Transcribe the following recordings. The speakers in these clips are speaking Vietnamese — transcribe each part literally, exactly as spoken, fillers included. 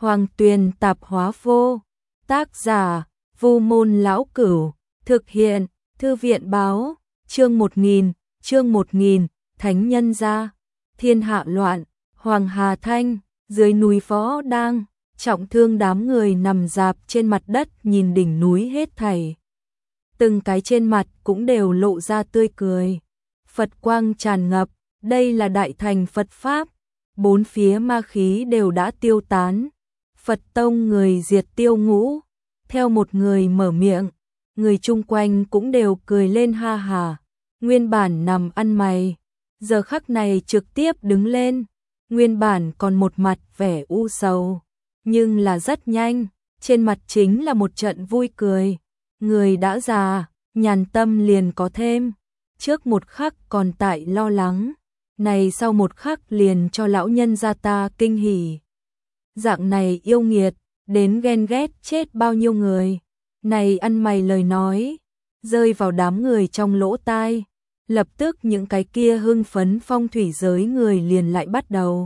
Hoàng Tuyền Tạp Hóa Vô. Tác giả: Vu Môn Lão Cửu. Thực hiện: Thư viện báo. Chương một nghìn, chương một nghìn, Thánh Nhân Gia. Thiên hạ loạn, Hoàng Hà Thanh, dưới núi Võ Đang, trọng thương đám người nằm rạp trên mặt đất nhìn đỉnh núi hết thảy. Từng cái trên mặt cũng đều lộ ra tươi cười. Phật quang tràn ngập, đây là đại thành Phật Pháp. Bốn phía ma khí đều đã tiêu tán. Phật tông người diệt tiêu ngũ. Theo một người mở miệng, người chung quanh cũng đều cười lên ha hà. Nguyên bản nằm ăn mày, giờ khắc này trực tiếp đứng lên. Nguyên bản còn một mặt vẻ u sầu, nhưng là rất nhanh, trên mặt chính là một trận vui cười. Người đã già, nhàn tâm liền có thêm. Trước một khắc còn tại lo lắng, này sau một khắc liền cho lão nhân gia ta kinh hỉ. Dạng này yêu nghiệt, đến ghen ghét chết bao nhiêu người. Này ăn mày lời nói, rơi vào đám người trong lỗ tai. Lập tức những cái kia hưng phấn phong thủy giới người liền lại bắt đầu.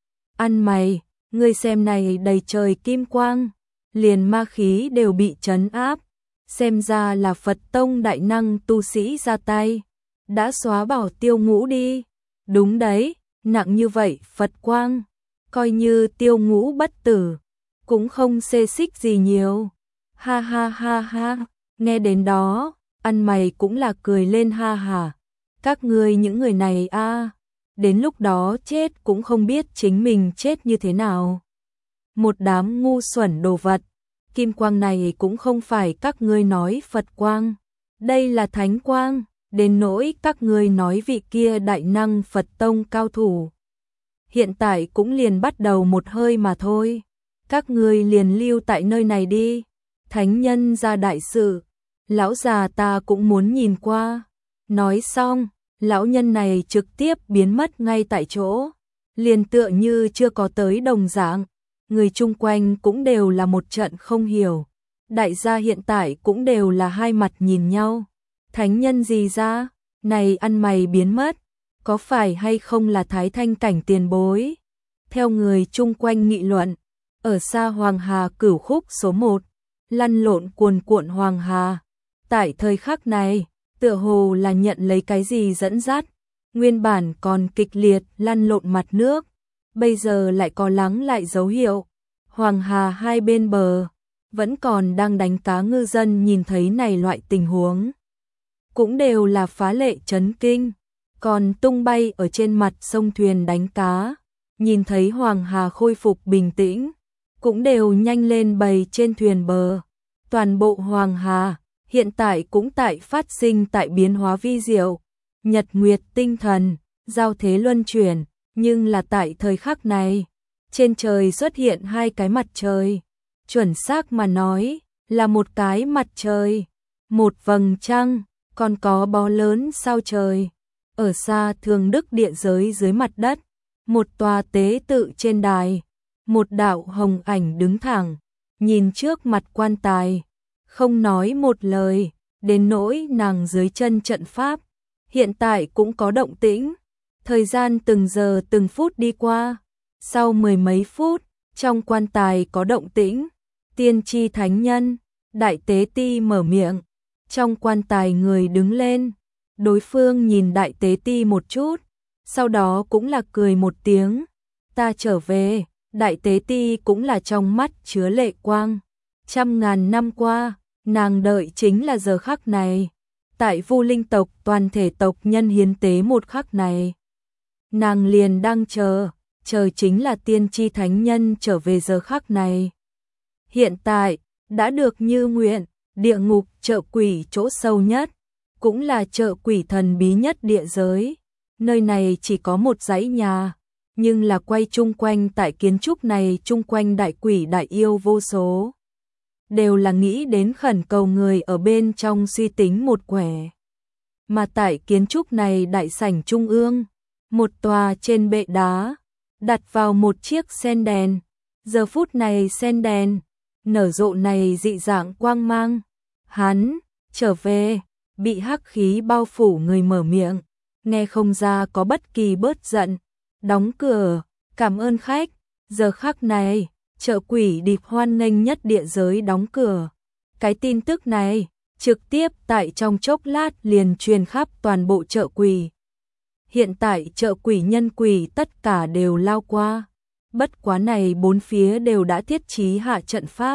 Ăn mày, ngươi xem này đầy trời kim quang, liền ma khí đều bị trấn áp. Xem ra là Phật tông đại năng tu sĩ ra tay, đã xóa bỏ tiêu ngũ đi. Đúng đấy, nặng như vậy Phật quang, coi như tiêu ngũ bất tử, cũng không xê xích gì nhiều. Ha ha ha ha, nghe đến đó, ăn mày cũng là cười lên ha hà. Các ngươi những người này a, đến lúc đó chết cũng không biết chính mình chết như thế nào. Một đám ngu xuẩn đồ vật, kim quang này cũng không phải các ngươi nói Phật quang, đây là thánh quang, đến nỗi các ngươi nói vị kia đại năng Phật tông cao thủ. Hiện tại cũng liền bắt đầu một hơi mà thôi, các ngươi liền lưu tại nơi này đi, thánh nhân ra đại sự, lão già ta cũng muốn nhìn qua. Nói xong, lão nhân này trực tiếp biến mất ngay tại chỗ, liền tựa như chưa có tới đồng dạng. Người chung quanh cũng đều là một trận không hiểu. Đại gia hiện tại cũng đều là hai mặt nhìn nhau. Thánh nhân gì ra, này ăn mày biến mất, có phải hay không là Thái Thanh cảnh tiền bối? Theo người chung quanh nghị luận, ở xa Hoàng Hà cửu khúc số một, lăn lộn cuồn cuộn Hoàng Hà. Tại thời khắc này, tựa hồ là nhận lấy cái gì dẫn dắt, nguyên bản còn kịch liệt lăn lộn mặt nước, bây giờ lại có lắng lại dấu hiệu. Hoàng Hà hai bên bờ, vẫn còn đang đánh cá ngư dân nhìn thấy này loại tình huống, cũng đều là phá lệ chấn kinh. Còn tung bay ở trên mặt sông thuyền đánh cá, nhìn thấy Hoàng Hà khôi phục bình tĩnh, cũng đều nhanh lên bầy trên thuyền bờ. Toàn bộ Hoàng Hà hiện tại cũng tại phát sinh tại biến hóa vi diệu, nhật nguyệt tinh thần, giao thế luân chuyển, nhưng là tại thời khắc này, trên trời xuất hiện hai cái mặt trời, chuẩn xác mà nói, là một cái mặt trời, một vầng trăng, còn có bó lớn sao trời. Ở xa Thường Đức địa giới dưới mặt đất, một tòa tế tự trên đài, một đạo hồng ảnh đứng thẳng, nhìn trước mặt quan tài, không nói một lời, đến nỗi nàng dưới chân trận pháp, hiện tại cũng có động tĩnh. Thời gian từng giờ từng phút đi qua, sau mười mấy phút, trong quan tài có động tĩnh. Tiên tri thánh nhân, đại tế ti mở miệng, trong quan tài người đứng lên, đối phương nhìn đại tế ti một chút, sau đó cũng là cười một tiếng, ta trở về. Đại tế ti cũng là trong mắt chứa lệ quang, trăm ngàn năm qua, nàng đợi chính là giờ khắc này, tại Vu Linh tộc toàn thể tộc nhân hiến tế một khắc này. Nàng liền đang chờ, chờ chính là tiên tri thánh nhân trở về giờ khắc này. Hiện tại, đã được như nguyện, địa ngục chợ quỷ chỗ sâu nhất, cũng là chợ quỷ thần bí nhất địa giới. Nơi này chỉ có một dãy nhà, nhưng là quay chung quanh tại kiến trúc này chung quanh đại quỷ đại yêu vô số. Đều là nghĩ đến khẩn cầu người ở bên trong suy tính một quẻ. Mà tại kiến trúc này đại sảnh trung ương, một tòa trên bệ đá, đặt vào một chiếc sen đèn. Giờ phút này sen đèn, nở rộ này dị dạng quang mang. Hắn, trở về, bị hắc khí bao phủ người mở miệng, nghe không ra có bất kỳ bớt giận. Đóng cửa, cảm ơn khách, giờ khắc này, chợ quỷ điệp hoan nghênh nhất địa giới đóng cửa. Cái tin tức này trực tiếp tại trong chốc lát liền truyền khắp toàn bộ chợ quỷ. Hiện tại chợ quỷ nhân quỷ tất cả đều lao qua. Bất quá này bốn phía đều đã thiết trí hạ trận pháp.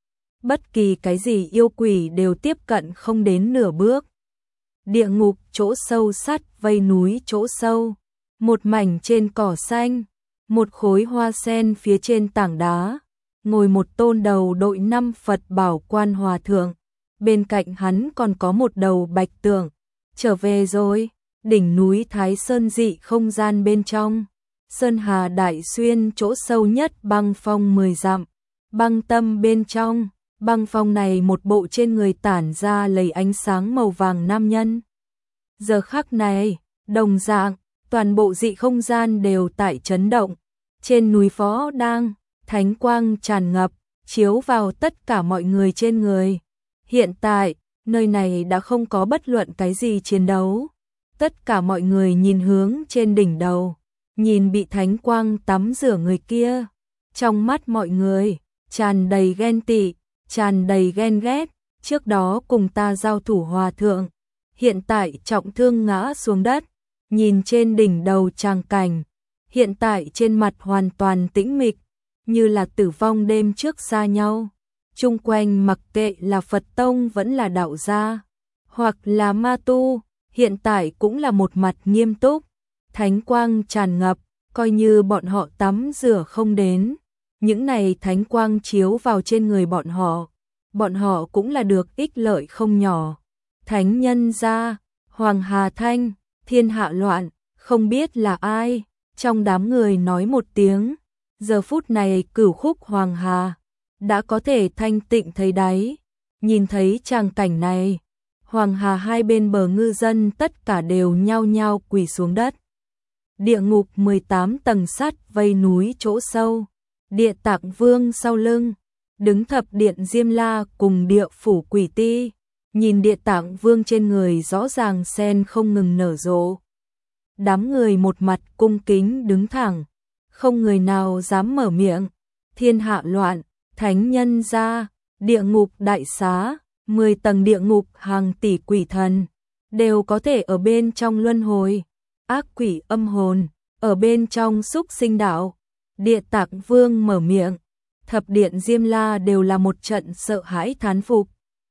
Bất kỳ cái gì yêu quỷ đều tiếp cận không đến nửa bước. Địa ngục chỗ sâu sắt vây núi chỗ sâu. Một mảnh trên cỏ xanh. Một khối hoa sen phía trên tảng đá. Ngồi một tôn đầu đội năm Phật bảo quan hòa thượng. Bên cạnh hắn còn có một đầu bạch tượng. Trở về rồi. Đỉnh núi Thái Sơn dị không gian bên trong. Sơn Hà Đại Xuyên chỗ sâu nhất băng phong mười dặm. Băng tâm bên trong. Băng phong này một bộ trên người tản ra lấy ánh sáng màu vàng nam nhân. Giờ khắc này, đồng dạng, toàn bộ dị không gian đều tại chấn động. Trên núi Phó đang, thánh quang tràn ngập, chiếu vào tất cả mọi người trên người. Hiện tại, nơi này đã không có bất luận cái gì chiến đấu. Tất cả mọi người nhìn hướng trên đỉnh đầu, nhìn bị thánh quang tắm rửa người kia. Trong mắt mọi người, tràn đầy ghen tị, tràn đầy ghen ghét. Trước đó cùng ta giao thủ hòa thượng, hiện tại trọng thương ngã xuống đất. Nhìn trên đỉnh đầu tràng cảnh, hiện tại trên mặt hoàn toàn tĩnh mịch, như là tử vong đêm trước xa nhau. Chung quanh mặc kệ là Phật tông vẫn là đạo gia, hoặc là ma tu, hiện tại cũng là một mặt nghiêm túc. Thánh quang tràn ngập, coi như bọn họ tắm rửa không đến. Những này thánh quang chiếu vào trên người bọn họ, bọn họ cũng là được ích lợi không nhỏ. Thánh nhân gia, Hoàng Hà Thanh, thiên hạ loạn, không biết là ai, trong đám người nói một tiếng. Giờ phút này cửu khúc Hoàng Hà đã có thể thanh tịnh thấy đáy. Nhìn thấy tràng cảnh này, Hoàng Hà hai bên bờ ngư dân tất cả đều nhao nhao quỳ xuống đất. Địa ngục mười tám tầng sắt vây núi chỗ sâu. Địa Tạng Vương sau lưng, đứng thập điện Diêm La cùng địa phủ quỷ ti. Nhìn Địa Tạng Vương trên người rõ ràng sen không ngừng nở rộ. Đám người một mặt cung kính đứng thẳng, không người nào dám mở miệng. Thiên hạ loạn, thánh nhân gia, địa ngục đại xá, mười tầng địa ngục hàng tỷ quỷ thần, đều có thể ở bên trong luân hồi. Ác quỷ âm hồn, ở bên trong xúc sinh đạo. Địa Tạng Vương mở miệng, thập điện Diêm La đều là một trận sợ hãi thán phục.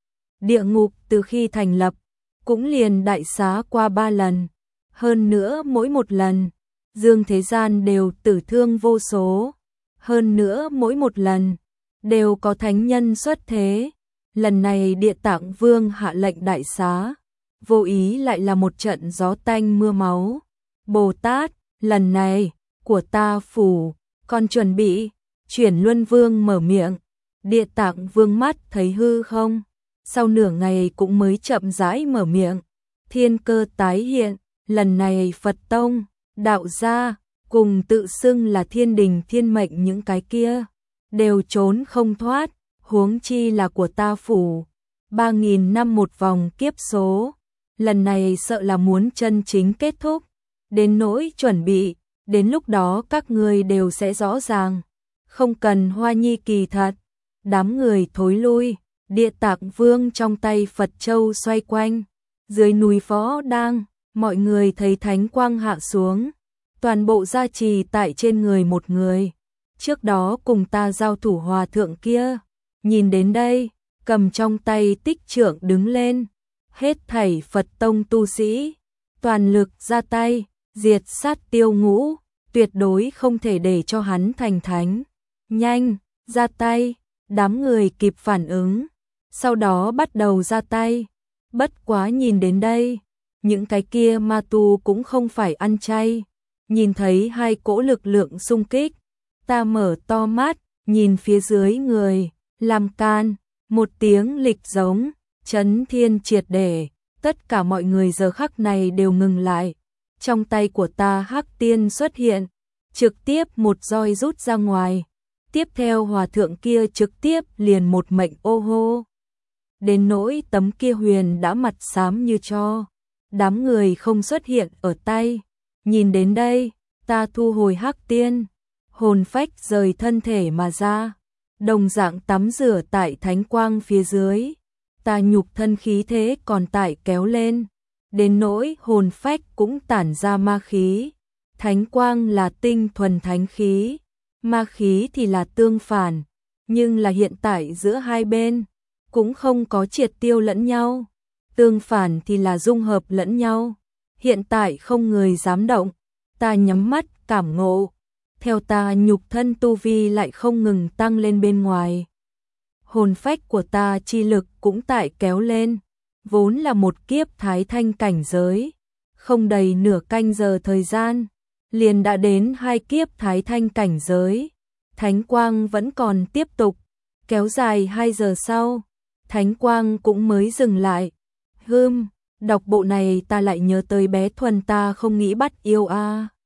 Địa ngục từ khi thành lập, cũng liền đại xá qua ba lần. Hơn nữa mỗi một lần, dương thế gian đều tử thương vô số. Hơn nữa mỗi một lần, đều có thánh nhân xuất thế. Lần này Địa Tạng Vương hạ lệnh đại xá, vô ý lại là một trận gió tanh mưa máu. Bồ Tát, lần này, của ta phủ, còn chuẩn bị. Chuyển Luân Vương mở miệng, Địa Tạng Vương mắt thấy hư không, sau nửa ngày cũng mới chậm rãi mở miệng. Thiên cơ tái hiện, lần này Phật tông, đạo gia, cùng tự xưng là thiên đình thiên mệnh những cái kia, đều trốn không thoát, huống chi là của ta phủ. Ba nghìn năm một vòng kiếp số, lần này sợ là muốn chân chính kết thúc. Đến nỗi chuẩn bị, đến lúc đó các ngươi đều sẽ rõ ràng. Không cần hoa nhi kỳ thật. Đám người thối lui, Địa Tạng Vương trong tay Phật Châu xoay quanh. Dưới núi Phó đang, mọi người thấy thánh quang hạ xuống. Toàn bộ gia trì tại trên người một người. Trước đó cùng ta giao thủ hòa thượng kia. Nhìn đến đây, cầm trong tay tích trượng đứng lên. Hết thảy Phật tông tu sĩ, toàn lực ra tay, diệt sát Tiêu Ngũ. Tuyệt đối không thể để cho hắn thành thánh. Nhanh, ra tay, đám người kịp phản ứng, sau đó bắt đầu ra tay. Bất quá nhìn đến đây, những cái kia ma tu cũng không phải ăn chay. Nhìn thấy hai cỗ lực lượng xung kích, ta mở to mắt, nhìn phía dưới người, làm can, một tiếng lịch giống, chấn thiên triệt để. Tất cả mọi người giờ khắc này đều ngừng lại. Trong tay của ta Hắc Tiên xuất hiện, trực tiếp một roi rút ra ngoài. Tiếp theo hòa thượng kia trực tiếp liền một mệnh ô hô. Đến nỗi tấm kia huyền đã mặt xám như tro. Đám người không xuất hiện ở tay. Nhìn đến đây, ta thu hồi Hắc Tiên, hồn phách rời thân thể mà ra. đồng dạng tắm rửa tại thánh quang phía dưới, ta nhục thân khí thế còn tại kéo lên, đến nỗi hồn phách cũng tản ra ma khí. Thánh quang là tinh thuần thánh khí, ma khí thì là tương phản, nhưng là hiện tại giữa hai bên cũng không có triệt tiêu lẫn nhau, tương phản thì là dung hợp lẫn nhau. Hiện tại không người dám động, ta nhắm mắt cảm ngộ, theo ta nhục thân tu vi lại không ngừng tăng lên bên ngoài. Hồn phách của ta chi lực cũng tại kéo lên, vốn là một kiếp thái thanh cảnh giới, không đầy nửa canh giờ thời gian, liền đã đến hai kiếp thái thanh cảnh giới. Thánh quang vẫn còn tiếp tục, kéo dài hai giờ sau, thánh quang cũng mới dừng lại. Hừm, đọc bộ này ta lại nhớ tới bé Thuần ta không nghĩ bắt yêu a. À.